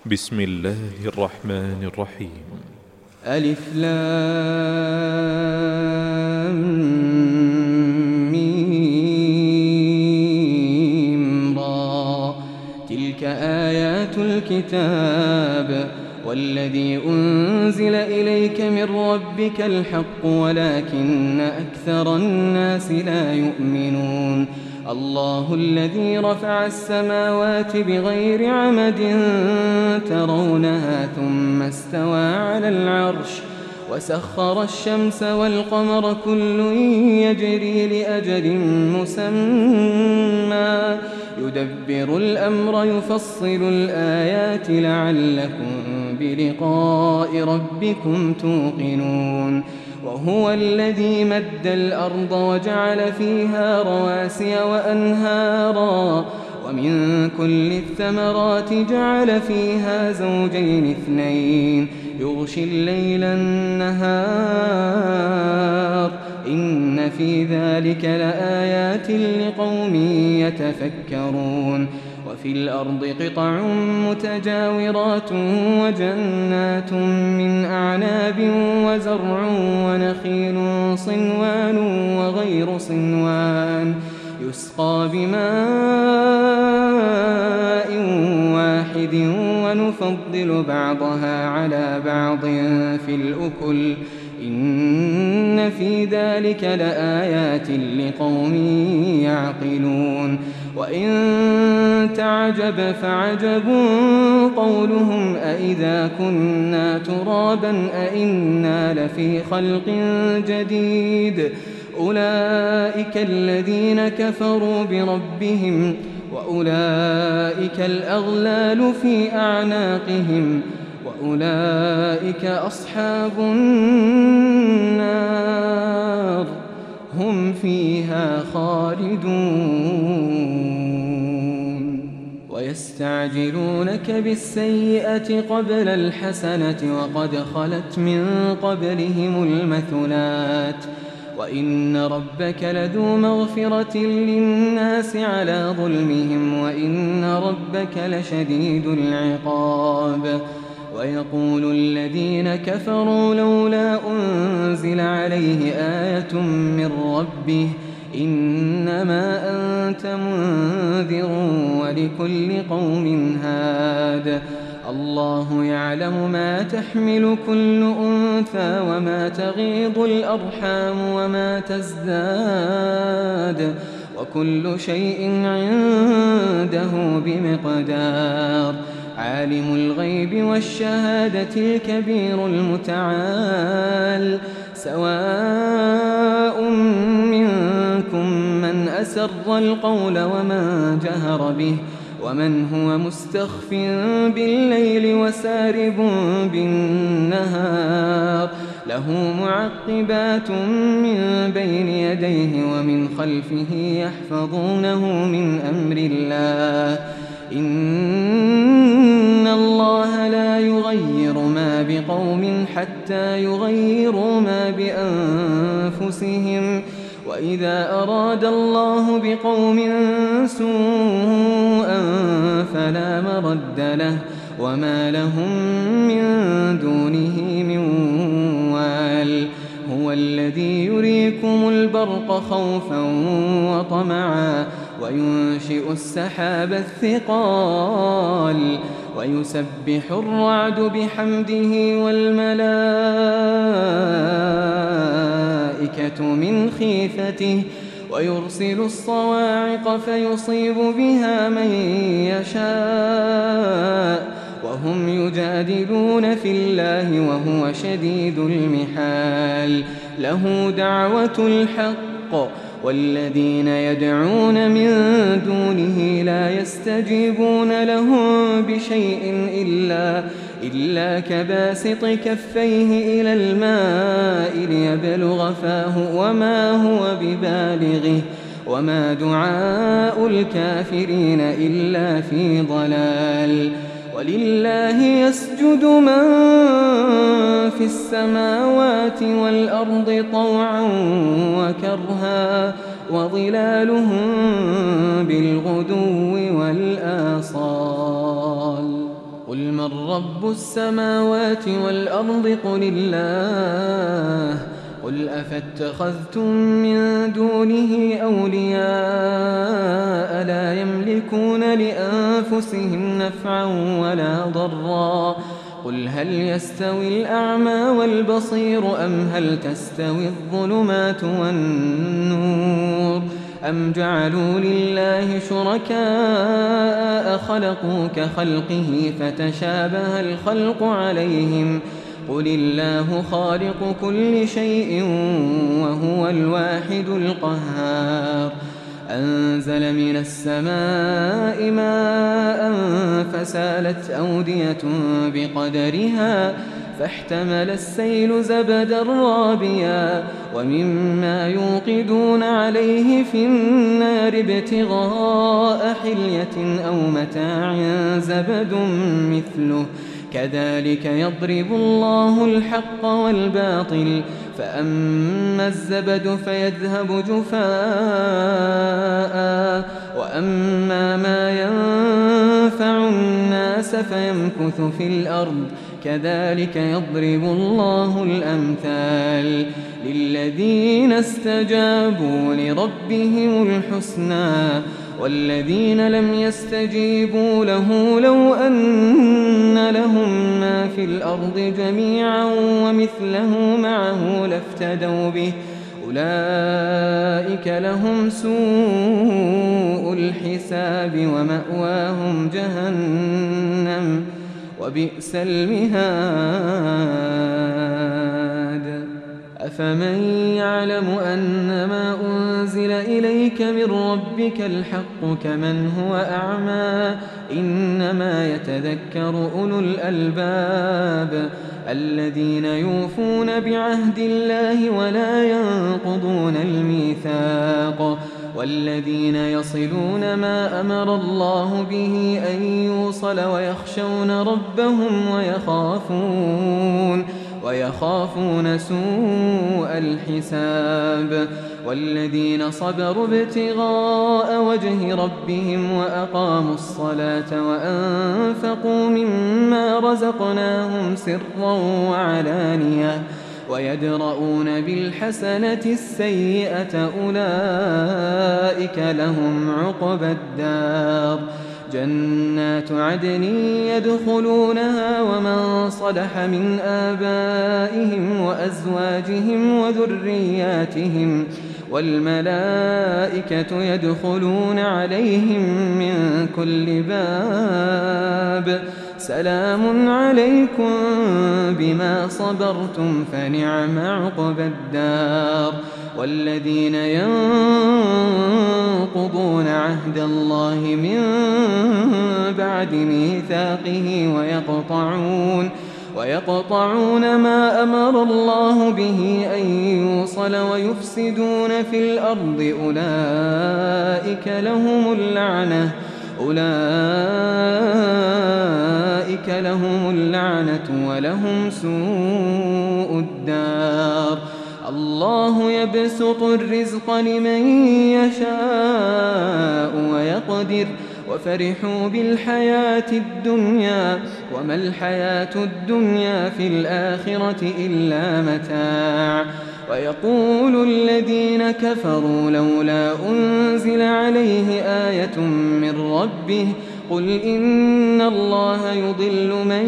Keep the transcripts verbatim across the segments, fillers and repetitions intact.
بسم الله الرحمن الرحيم. ألف لام ميم را. تلك آيات الكتاب والذي أنزل إليك من ربك الحق ولكن أكثر الناس لا يؤمنون. الله الذي رفع السماوات بغير عمد ترونها ثم استوى على العرش وسخر الشمس والقمر كل يجري لأجل مسمى يدبر الأمر يفصل الآيات لعلكم بلقاء ربكم توقنون. وهو الذي مد الأرض وجعل فيها رواسي وأنهارا ومن كل الثمرات جعل فيها زوجين اثنين يغشي الليل النهار إن في ذلك لآيات لقوم يتفكرون. وفي الأرض قطع متجاورات وجنات من أعناب وزرع ونخيل صنوان وغير صنوان يسقى بماء واحد ونفضل بعضها على بعض في الأكل إن في ذلك لآيات لقوم يعقلون. وإن تعجب فعجب قولهم أإذا كنا ترابا أإنا لفي خلق جديد أولئك الذين كفروا بربهم وأولئك الأغلال في أعناقهم وأولئك أصحاب النار هم فيها خالدون. ويستعجلونك بالسيئة قبل الحسنة وقد خلت من قبلهم المثلات وإن ربك لذو مغفرة للناس على ظلمهم وإن ربك لشديد العقاب. ويقول الذين كفروا لولا أنزل عليه آية من ربه إنما أنت منذر ولكل قوم هاد. الله يعلم ما تحمل كل أنثى وما تغيض الأرحام وما تزداد وكل شيء عنده بمقدار. عالم الغيب والشهادة الكبير المتعال سواء منكم من أسر القول ومن جهر به ومن هو مستخف بالليل وسارب بالنهار له معقبات من بين يديه ومن خلفه يحفظونه من أمر الله إن الله لا يغير ما بقوم حتى يغيروا ما بأنفسهم وإذا أراد الله بقوم سوءا فلا مرد له وما لهم من دونه من وال. هو الذي يريكم البرق خوفا وطمعا وينشئ السحاب الثقال ويسبح الرعد بحمده والملائكة من خيفته ويرسل الصواعق فيصيب بها من يشاء وهم يجادلون في الله وهو شديد المحال. له دعوة الحق والذين يدعون من دونه لا يستجيبون لهم بشيء إلا, إلا كباسط كفيه إلى الماء ليبلغ فاه وما هو ببالغه وما دعاء الكافرين إلا في ضلال. ولله يسجد من في السماوات والأرض طوعا وكرها وظلالهم بالغدو والآصال. قل من رب السماوات والأرض قل الله قل أفاتخذتم من دونه أولياء لا يملكون لأنفسهم نفعا ولا ضرا قل هل يستوي الأعمى والبصير أم هل تستوي الظلمات والنور أم جعلوا لله شركاء خلقوا كخلقه فتشابه الخلق عليهم قل الله خالق كل شيء وهو الواحد القهار أنزل من السماء ماء فسالت أودية بقدرها فاحتمل السيل زبدا رابيا ومما يوقدون عليه في النار ابتغاء حلية أو متاع زبد مثله كذلك يضرب الله الحق والباطل فأما الزبد فيذهب جفاء وأما ما ينفع الناس فيمكث في الأرض كذلك يضرب الله الأمثال للذين استجابوا لربهم الحسنى والذين لم يستجيبوا له لو أن لهم ما في الأرض جميعا ومثله معه لافتدوا به أولئك لهم سوء الحساب ومأواهم جهنم وبئس المهاد أفمن يعلم أنما أنزل إليك من ربك الحق كمن هو أعمى إنما يتذكر أولو الألباب الذين يوفون بعهد الله ولا ينقضون الميثاق والذين يصلون ما أمر الله به أن يوصل ويخشون ربهم ويخافون ويخافون سوء الحساب والذين صبروا ابتغاء وجه ربهم وأقاموا الصلاة وأنفقوا مما رزقناهم سرا وعلانية ويدرؤون بالحسنة السيئة أولئك لهم عقبى الدار جنات عدن يدخلونها ومن صلح من آبائهم وأزواجهم وذرياتهم والملائكة يدخلون عليهم من كل باب سلام عليكم بما صبرتم فنعم عقبى الدار والذين ينقضون عهد الله من بعد ميثاقه ويقطعون ويقطعون ما أمر الله به أن يوصل ويفسدون في الأرض أولئك لهم اللعنة أولئك لهم اللعنة ولهم سوء الدار الله يبسط الرزق لمن يشاء ويقدر وفرحوا بالحياة الدنيا وما الحياة الدنيا في الآخرة إلا متاع ويقول الذين كفروا لولا أنزل عليه آية من ربه قل إن الله يضل من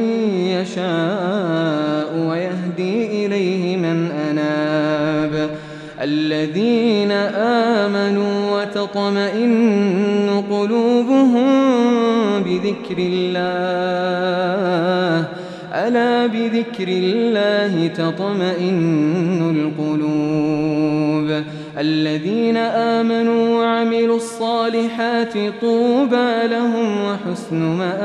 يشاء ويهدي إليه من أناب الذين آمنوا وتطمئن قلوبهم بذكر الله ألا بذكر الله تطمئن القلوب الذين آمنوا وعملوا الصالحات طوبى لهم وحسن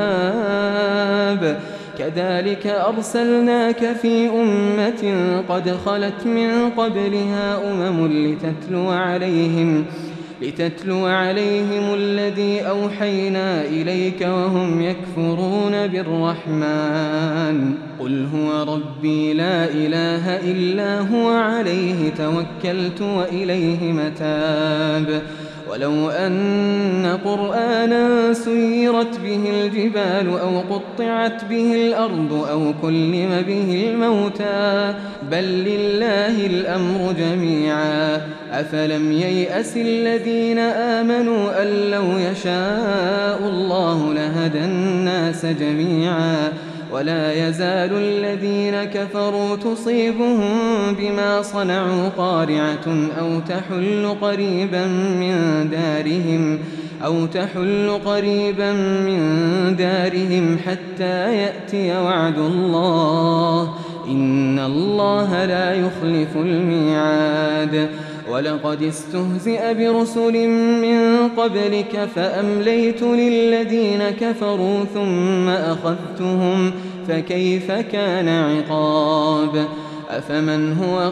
مآب كذلك أرسلناك في أمة قد خلت من قبلها أمم لتتلو عليهم لتتلو عليهم الذي أوحينا إليك وهم يكفرون بالرحمن قل هو ربي لا إله إلا هو عليه توكلت وإليه متاب ولو أن قرآنا سيرت به الجبال أو قطعت به الأرض أو كلم به الموتى بل لله الأمر جميعا أفلم ييأس الذين آمنوا أن لو يشاء الله لهدى الناس جميعا ولا يزال الذين كفروا تصيبهم بما صنعوا قارعة أو تحل قريبا من دارهم أو تحل قريبا من دارهم حتى يأتي وعد الله إن الله لا يخلف الميعاد ولقد استهزئ برسل من قبلك فأمليت للذين كفروا ثم أخذتهم فكيف كان عقاب أفمن هو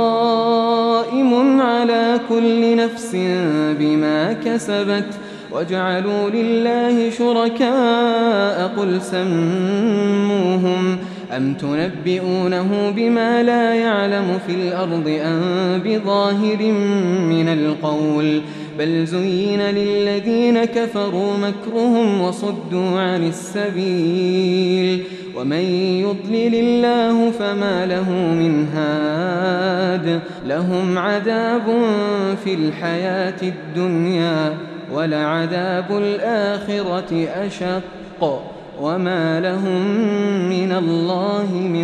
قائم على كل نفس بما كسبت وجعلوا لله شركاء قل سموهم أم تنبئونه بما لا يعلم في الأرض أم بظاهر من القول بل زين للذين كفروا مكرهم وصدوا عن السبيل ومن يضلل الله فما له من هاد لهم عذاب في الحياة الدنيا ولعذاب الآخرة أشق وما لهم من الله من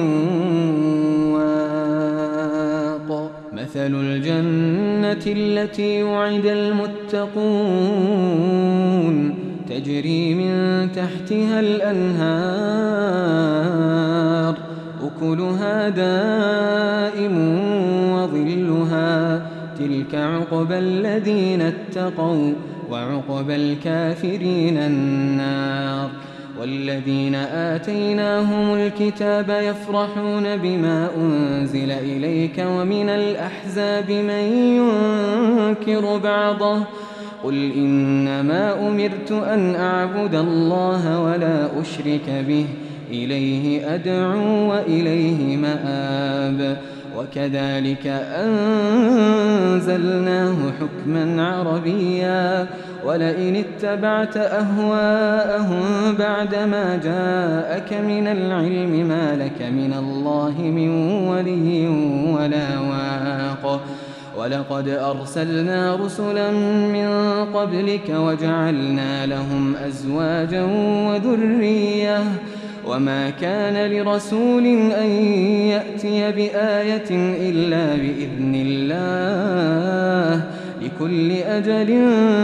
واق مثل الجنة التي وعد المتقون تجري من تحتها الأنهار أكلها دائم وظلها تلك عقبى الذين اتقوا وعقبى الكافرين النار والذين آتيناهم الكتاب يفرحون بما أنزل إليك ومن الأحزاب من ينكر بعضه قل إنما أمرت أن أعبد الله ولا أشرك به إليه أدعو وإليه مآب وكذلك أنزلناه حكما عربيا ولئن اتبعت أهواءهم بعدما جاءك من العلم ما لك من الله من ولي ولا واق ولقد أرسلنا رسلا من قبلك وجعلنا لهم أزواجا وذرية وما كان لرسول أن يأتي بآية إلا بإذن الله لكل أجل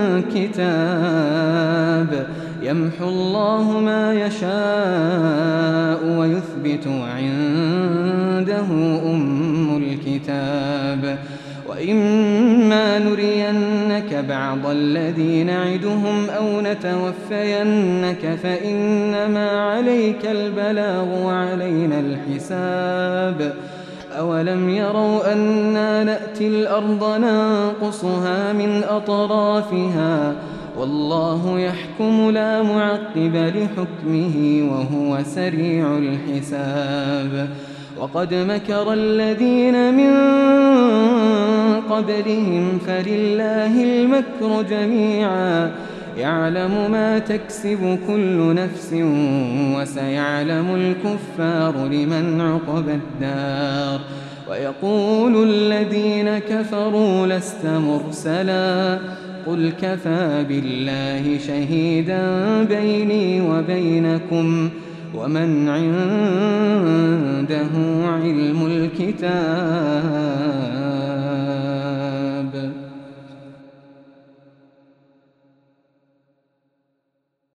كتاب يمحو الله ما يشاء ويثبت وعنده أم الكتاب وإما نرينك بعض الذي نعدهم أو نتوفينك فإنما عليك البلاغ وعلينا الحساب أولم يروا أنا نأتي الأرض ننقصها من أطرافها والله يحكم لا معقب لحكمه وهو سريع الحساب وقد مكر الذين من قبلهم فلله المكر جميعا يعلم ما تكسب كل نفس وسيعلم الكفار لمن عقبى الدار ويقول الذين كفروا لست مرسلا قل كفى بالله شهيدا بيني وبينكم ومن عنده علم الكتاب